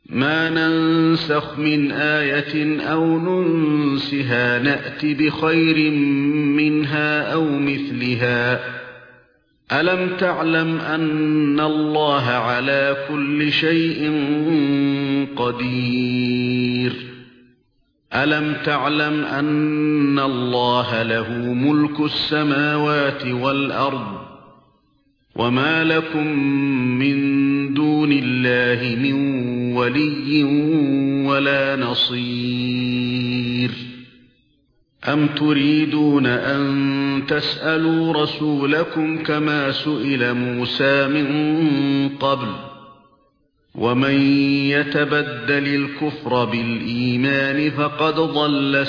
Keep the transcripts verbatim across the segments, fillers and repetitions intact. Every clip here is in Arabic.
مَا نَنسَخْ مِنْ آيَةٍ أَوْ نُنسِهَا نَأْتِ بِخَيْرٍ مِنْهَا أَوْ مِثْلِهَا ۗ أَلَمْ تَعْلَمْ أَنَّ اللَّهَ عَلَى كُلِّ شَيْءٍ قَدِيرٌ أَلَمْ تَعْلَمْ أَنَّ اللَّهَ لَهُ مُلْكُ السَّمَاوَاتِ وَالْأَرْضِ وَمَا لَكُمْ مِنْ دُونِ اللَّهِ مِنْ وَلِيٍّ وَلَا نَصِيرٍ أَمْ تُرِيدُونَ أَنْ تَسْأَلُوا رَسُولَكُمْ كَمَا سُئِلَ مُوسَى مِنْ قَبْلُ وَمَنْ يَتَبَدَّلِ الْكُفْرَ بِالْإِيمَانِ فَقَدْ ضَلَّ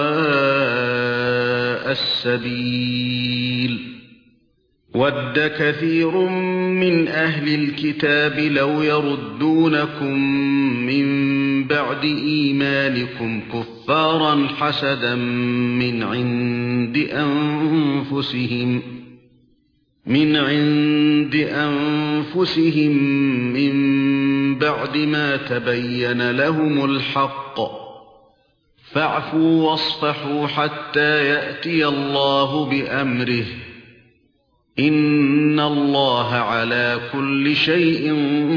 سَوَاءَ السَّبِيلِ وَدَّ كَثِيرٌ مِنْ أَهْلِ الْكِتَابِ لَوْ يَرُدُّونَكُمْ مِنْ بَعْدِ إِيمَانِكُمْ كُفَّارًا حَسَدًا مِنْ عِنْدِ أَنْفُسِهِمْ مِنْ عِنْدِ أَنْفُسِهِمْ مِنْ بَعْدِ مَا تَبَيَّنَ لَهُمُ الْحَقُّ فَاعْفُوا وَاصْفَحُوا حَتَّى يَأْتِيَ اللَّهُ بِأَمْرِهِ إِنَّ اللَّهَ عَلَى كُلِّ شَيْءٍ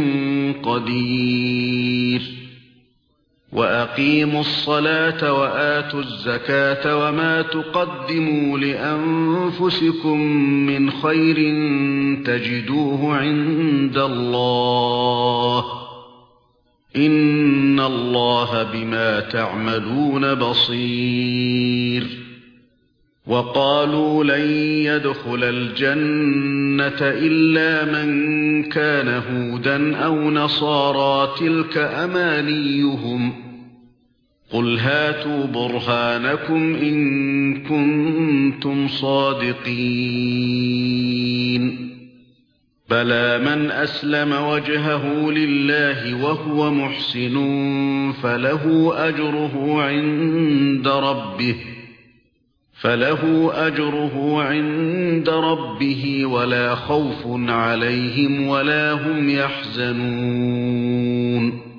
قَدِيرٌ وَأَقِيمُوا الصَّلَاةَ وَآتُوا الزَّكَاةَ وَمَا تُقَدِّمُوا لِأَنفُسِكُم مِّنْ خَيْرٍ تَجِدُوهُ عِندَ اللَّهِ إِنَّ اللَّهَ بِمَا تَعْمَلُونَ بَصِيرٌ وَقَالُوا لَن يَدْخُلَ الْجَنَّةَ إِلَّا مَن كَانَ هُودًا أَوْ نَصَارَىٰ تِلْكَ أَمَانِيُّهُمْ قُلْ هَاتُوا بُرْهَانَكُمْ إِن كُنتُمْ صَادِقِينَ بَلَىٰ مَنْ أَسْلَمَ وَجْهَهُ لِلَّهِ وَهُوَ مُحْسِنٌ فَلَهُ أَجْرُهُ عِندَ رَبِّهِ فَلَهُ أَجْرُهُ عِندَ رَبِّهِ وَلَا خَوْفٌ عَلَيْهِمْ وَلَا هُمْ يَحْزَنُونَ